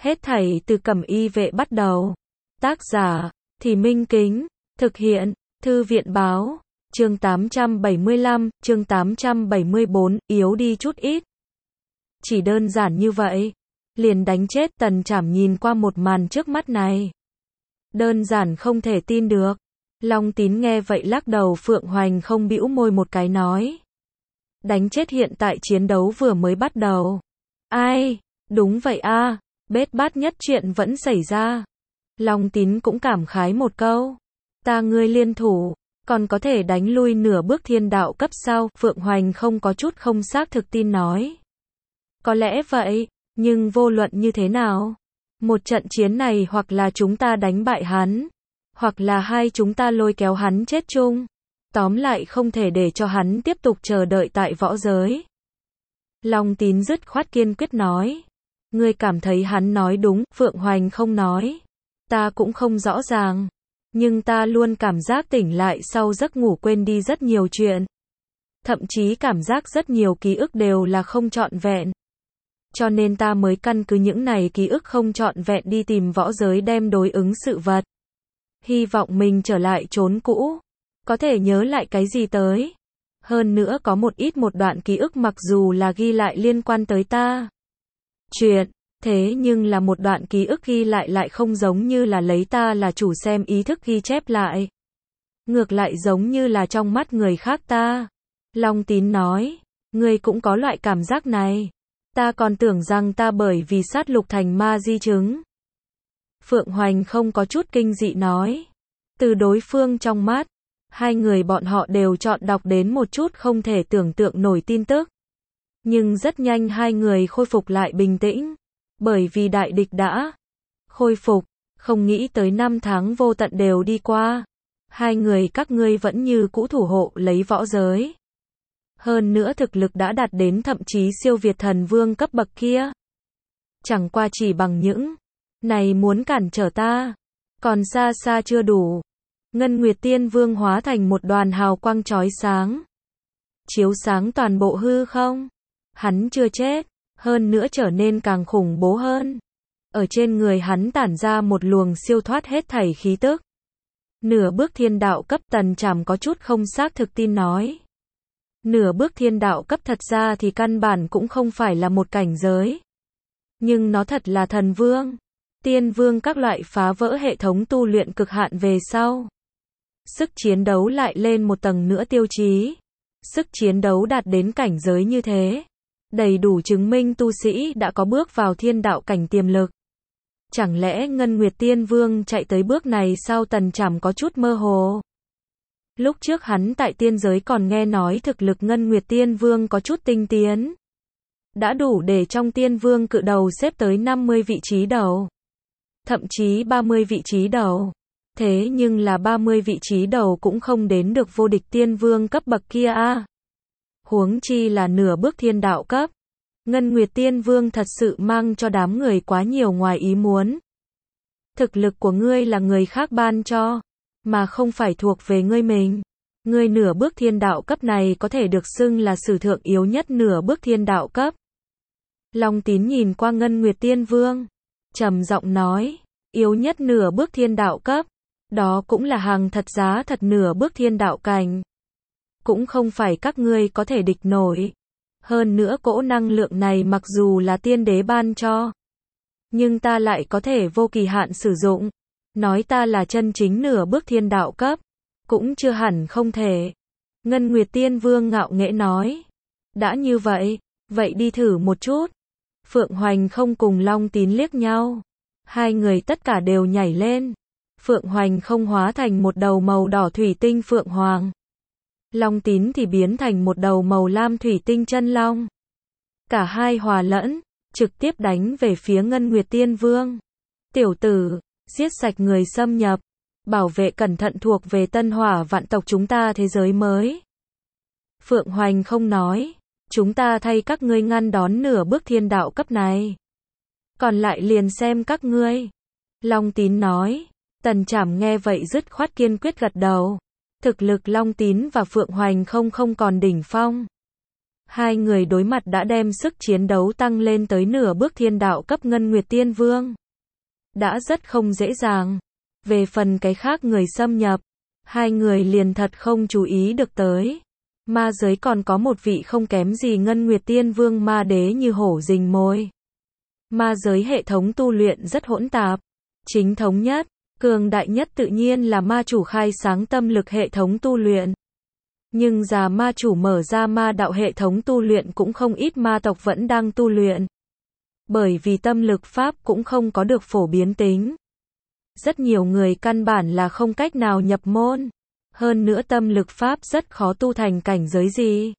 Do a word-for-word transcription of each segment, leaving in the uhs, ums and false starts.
Hết thảy từ Cẩm Y vệ bắt đầu. Tác giả, Thì Minh Kính. Thực hiện, Thư viện báo. Chương tám trăm bảy mươi lăm, chương tám trăm bảy mươi bốn, yếu đi chút ít. Chỉ đơn giản như vậy. Liền đánh chết. Tần Trảm nhìn qua một màn trước mắt này. Đơn giản không thể tin được. Long Tín nghe vậy lắc đầu. Phượng Hoành không bĩu môi một cái nói. Đánh chết hiện tại chiến đấu vừa mới bắt đầu. Ai, đúng vậy a, bết bát nhất chuyện vẫn xảy ra. Long Tín cũng cảm khái một câu. Ta ngươi liên thủ, còn có thể đánh lui nửa bước thiên đạo cấp sao? Phượng Hoành không có chút không xác thực tin nói. Có lẽ vậy, nhưng vô luận như thế nào? Một trận chiến này hoặc là chúng ta đánh bại hắn, hoặc là hai chúng ta lôi kéo hắn chết chung. Tóm lại không thể để cho hắn tiếp tục chờ đợi tại võ giới. Long Tín dứt khoát kiên quyết nói. Ngươi cảm thấy hắn nói đúng? Phượng Hoành không nói. Ta cũng không rõ ràng. Nhưng ta luôn cảm giác tỉnh lại sau giấc ngủ quên đi rất nhiều chuyện. Thậm chí cảm giác rất nhiều ký ức đều là không trọn vẹn. Cho nên ta mới căn cứ những này ký ức không trọn vẹn đi tìm võ giới đem đối ứng sự vật. Hy vọng mình trở lại chốn cũ. Có thể nhớ lại cái gì tới. Hơn nữa có một ít một đoạn ký ức mặc dù là ghi lại liên quan tới ta. Chuyện, thế nhưng là một đoạn ký ức ghi lại lại không giống như là lấy ta là chủ xem ý thức ghi chép lại. Ngược lại giống như là trong mắt người khác ta. Long Tín nói, ngươi cũng có loại cảm giác này. Ta còn tưởng rằng ta bởi vì sát lục thành ma di chứng. Phượng Hoành không có chút kinh dị nói. Từ đối phương trong mắt, hai người bọn họ đều chọn đọc đến một chút không thể tưởng tượng nổi tin tức. Nhưng rất nhanh hai người khôi phục lại bình tĩnh. Bởi vì đại địch đã khôi phục, không nghĩ tới năm tháng vô tận đều đi qua. Hai người các ngươi vẫn như cũ thủ hộ lấy võ giới. Hơn nữa thực lực đã đạt đến thậm chí siêu việt thần vương cấp bậc kia. Chẳng qua chỉ bằng những này muốn cản trở ta, còn xa xa chưa đủ. Ngân Nguyệt Tiên Vương hóa thành một đoàn hào quang chói sáng, chiếu sáng toàn bộ hư không. Hắn chưa chết, hơn nữa trở nên càng khủng bố hơn. Ở trên người hắn tản ra một luồng siêu thoát hết thảy khí tức. Nửa bước thiên đạo cấp. Tần Trảm có chút không xác thực tin nói. Nửa bước thiên đạo cấp thật ra thì căn bản cũng không phải là một cảnh giới. Nhưng nó thật là thần vương, tiên vương các loại phá vỡ hệ thống tu luyện cực hạn về sau. Sức chiến đấu lại lên một tầng nữa tiêu chí. Sức chiến đấu đạt đến cảnh giới như thế. Đầy đủ chứng minh tu sĩ đã có bước vào thiên đạo cảnh tiềm lực. Chẳng lẽ Ngân Nguyệt Tiên Vương chạy tới bước này sao? Tần Trảm có chút mơ hồ. Lúc trước hắn tại tiên giới còn nghe nói thực lực Ngân Nguyệt Tiên Vương có chút tinh tiến. Đã đủ để trong tiên vương cự đầu xếp tới năm mươi vị trí đầu. Thậm chí ba mươi vị trí đầu. Thế nhưng là ba mươi vị trí đầu cũng không đến được vô địch tiên vương cấp bậc kia a. À. Huống chi là nửa bước thiên đạo cấp. Ngân Nguyệt Tiên Vương thật sự mang cho đám người quá nhiều ngoài ý muốn. Thực lực của ngươi là người khác ban cho, mà không phải thuộc về ngươi mình. Ngươi nửa bước thiên đạo cấp này có thể được xưng là sử thượng yếu nhất nửa bước thiên đạo cấp. Long Tín nhìn qua Ngân Nguyệt Tiên Vương, trầm giọng nói, yếu nhất nửa bước thiên đạo cấp, đó cũng là hàng thật giá thật nửa bước thiên đạo cảnh. Cũng không phải các ngươi có thể địch nổi. Hơn nữa cỗ năng lượng này mặc dù là tiên đế ban cho, nhưng ta lại có thể vô kỳ hạn sử dụng. Nói ta là chân chính nửa bước thiên đạo cấp, cũng chưa hẳn không thể. Ngân Nguyệt Tiên Vương ngạo nghễ nói. Đã như vậy, vậy đi thử một chút. Phượng Hoành không cùng Long Tín liếc nhau. Hai người tất cả đều nhảy lên. Phượng Hoành không hóa thành một đầu màu đỏ thủy tinh Phượng Hoàng. Long Tín thì biến thành một đầu màu lam thủy tinh chân long. Cả hai hòa lẫn, trực tiếp đánh về phía Ngân Nguyệt Tiên Vương. Tiểu tử, giết sạch người xâm nhập, bảo vệ cẩn thận thuộc về Tân Hỏa vạn tộc chúng ta thế giới mới. Phượng Hoành không nói, chúng ta thay các ngươi ngăn đón nửa bước thiên đạo cấp này. Còn lại liền xem các ngươi. Long Tín nói. Tần Trảm nghe vậy dứt khoát kiên quyết gật đầu. Thực lực Long Tín và Phượng Hoành không không còn đỉnh phong. Hai người đối mặt đã đem sức chiến đấu tăng lên tới nửa bước thiên đạo cấp Ngân Nguyệt Tiên Vương. Đã rất không dễ dàng. Về phần cái khác người xâm nhập, hai người liền thật không chú ý được tới. Ma giới còn có một vị không kém gì Ngân Nguyệt Tiên Vương ma đế như hổ rình mồi. Ma giới hệ thống tu luyện rất hỗn tạp. Chính thống nhất, cường đại nhất tự nhiên là ma chủ khai sáng tâm lực hệ thống tu luyện. Nhưng già ma chủ mở ra ma đạo hệ thống tu luyện cũng không ít ma tộc vẫn đang tu luyện. Bởi vì tâm lực pháp cũng không có được phổ biến tính. Rất nhiều người căn bản là không cách nào nhập môn. Hơn nữa tâm lực pháp rất khó tu thành cảnh giới gì.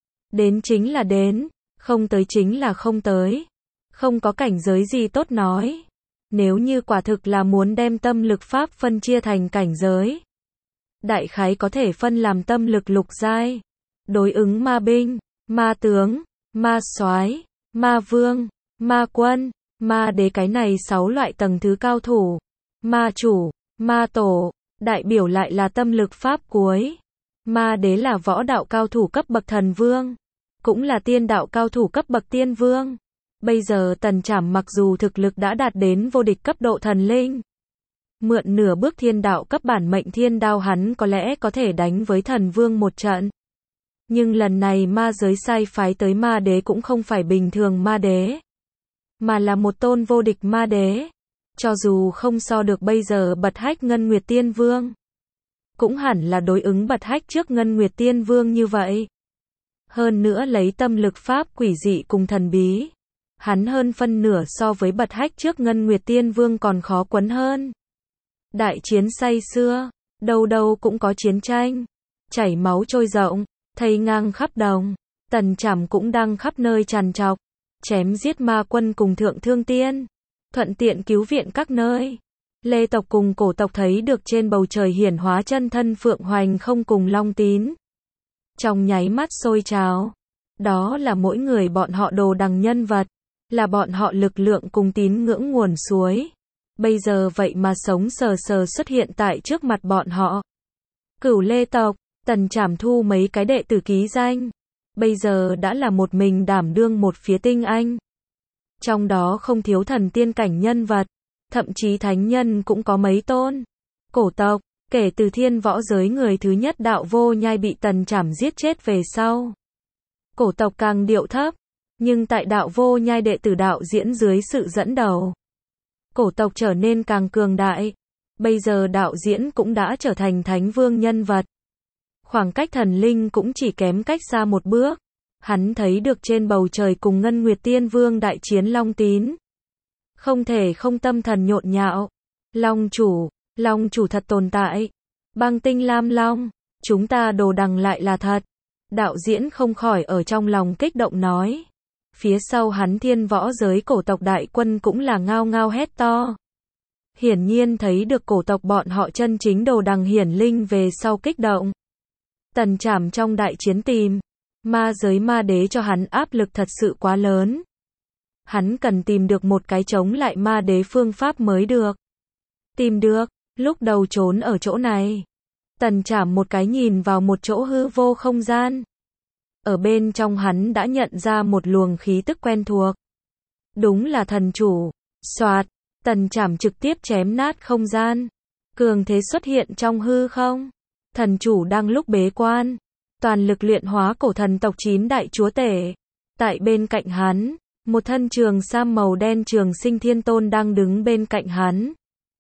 Đến chính là đến, không tới chính là không tới. Không có cảnh giới gì tốt nói. Nếu như quả thực là muốn đem tâm lực pháp phân chia thành cảnh giới, đại khái có thể phân làm tâm lực lục giai, đối ứng ma binh, ma tướng, ma soái, ma vương, ma quân, ma đế, cái này sáu loại tầng thứ cao thủ. Ma chủ, ma tổ, đại biểu lại là tâm lực pháp cuối. Ma đế là võ đạo cao thủ cấp bậc thần vương, cũng là tiên đạo cao thủ cấp bậc tiên vương. Bây giờ Tần Trảm mặc dù thực lực đã đạt đến vô địch cấp độ thần linh, mượn nửa bước thiên đạo cấp bản mệnh thiên đao hắn có lẽ có thể đánh với thần vương một trận. Nhưng lần này ma giới sai phái tới ma đế cũng không phải bình thường ma đế, mà là một tôn vô địch ma đế. Cho dù không so được bây giờ bật hách Ngân Nguyệt Tiên Vương, cũng hẳn là đối ứng bật hách trước Ngân Nguyệt Tiên Vương như vậy. Hơn nữa lấy tâm lực pháp quỷ dị cùng thần bí, hắn hơn phân nửa so với bật hách trước Ngân Nguyệt Tiên Vương còn khó quấn hơn. Đại chiến say xưa, đâu đâu cũng có chiến tranh, chảy máu trôi rộng, thây ngang khắp đồng. Tần Trảm cũng đang khắp nơi tràn trọc, chém giết ma quân cùng thượng thương tiên, thuận tiện cứu viện các nơi. Lê tộc cùng cổ tộc thấy được trên bầu trời hiển hóa chân thân Phượng Hoành không cùng Long Tín, trong nháy mắt sôi trào. Đó là mỗi người bọn họ đồ đằng nhân vật, là bọn họ lực lượng cùng tín ngưỡng nguồn suối. Bây giờ vậy mà sống sờ sờ xuất hiện tại trước mặt bọn họ. Cửu Lê tộc, Tần Trảm thu mấy cái đệ tử ký danh, bây giờ đã là một mình đảm đương một phía tinh anh. Trong đó không thiếu thần tiên cảnh nhân vật, thậm chí thánh nhân cũng có mấy tôn. Cổ tộc, kể từ thiên võ giới người thứ nhất Đạo Vô Nhai bị Tần Trảm giết chết về sau, cổ tộc càng điệu thấp. Nhưng tại Đạo Vô Nhai đệ tử Đạo Diễn dưới sự dẫn đầu, cổ tộc trở nên càng cường đại. Bây giờ Đạo Diễn cũng đã trở thành thánh vương nhân vật. Khoảng cách thần linh cũng chỉ kém cách xa một bước. Hắn thấy được trên bầu trời cùng Ngân Nguyệt Tiên Vương đại chiến Long Tín, không thể không tâm thần nhộn nhạo. Long chủ, Long chủ thật tồn tại. Băng tinh lam long, chúng ta đồ đằng lại là thật. Đạo Diễn không khỏi ở trong lòng kích động nói. Phía sau hắn thiên võ giới cổ tộc đại quân cũng là ngao ngao hét to. Hiển nhiên thấy được cổ tộc bọn họ chân chính đồ đằng hiển linh về sau kích động. Tần Trảm trong đại chiến tìm ma giới ma đế cho hắn áp lực thật sự quá lớn. Hắn cần tìm được một cái chống lại ma đế phương pháp mới được. Tìm được, lúc đầu trốn ở chỗ này. Tần Trảm một cái nhìn vào một chỗ hư vô không gian. Ở bên trong hắn đã nhận ra một luồng khí tức quen thuộc. Đúng là thần chủ. Soạt, Tần Trảm trực tiếp chém nát không gian. Cường thế xuất hiện trong hư không. Thần chủ đang lúc bế quan, toàn lực luyện hóa cổ thần tộc chín đại chúa tể. Tại bên cạnh hắn, một thân trường sam màu đen Trường Sinh Thiên Tôn đang đứng bên cạnh hắn,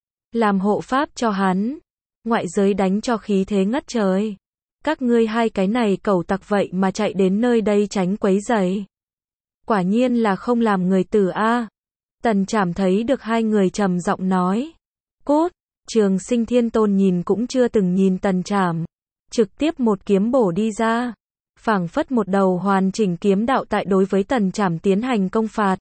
làm hộ pháp cho hắn. Ngoại giới đánh cho khí thế ngất trời. Các ngươi hai cái này cẩu tặc vậy mà chạy đến nơi đây tránh quấy rầy. Quả nhiên là không làm người tử a. Tần Trảm thấy được hai người trầm giọng nói. Cốt, Trường Sinh Thiên Tôn nhìn cũng chưa từng nhìn Tần Trảm, trực tiếp một kiếm bổ đi ra, phảng phất một đầu hoàn chỉnh kiếm đạo tại đối với Tần Trảm tiến hành công phạt.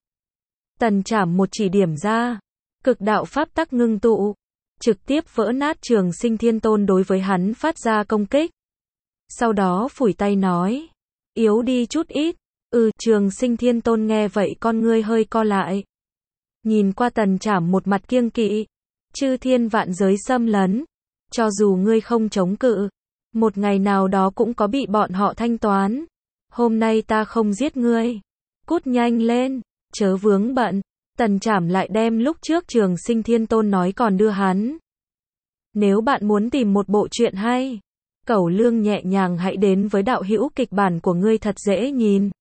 Tần Trảm một chỉ điểm ra, cực đạo pháp tắc ngưng tụ, trực tiếp vỡ nát Trường Sinh Thiên Tôn đối với hắn phát ra công kích. Sau đó phủi tay nói, yếu đi chút ít. Ừ, Trường Sinh Thiên Tôn nghe vậy con ngươi hơi co lại. Nhìn qua Tần Trảm một mặt kiêng kỵ. Chư thiên vạn giới xâm lấn, cho dù ngươi không chống cự, một ngày nào đó cũng có bị bọn họ thanh toán. hôm nay ta không giết ngươi. Cút nhanh lên, chớ vướng bận. Tần Trảm lại đem lúc trước Trường Sinh Thiên Tôn nói còn đưa hắn. Nếu bạn muốn tìm một bộ truyện hay, Cẩu Lương nhẹ nhàng hãy đến với đạo hữu kịch bản của ngươi thật dễ nhìn.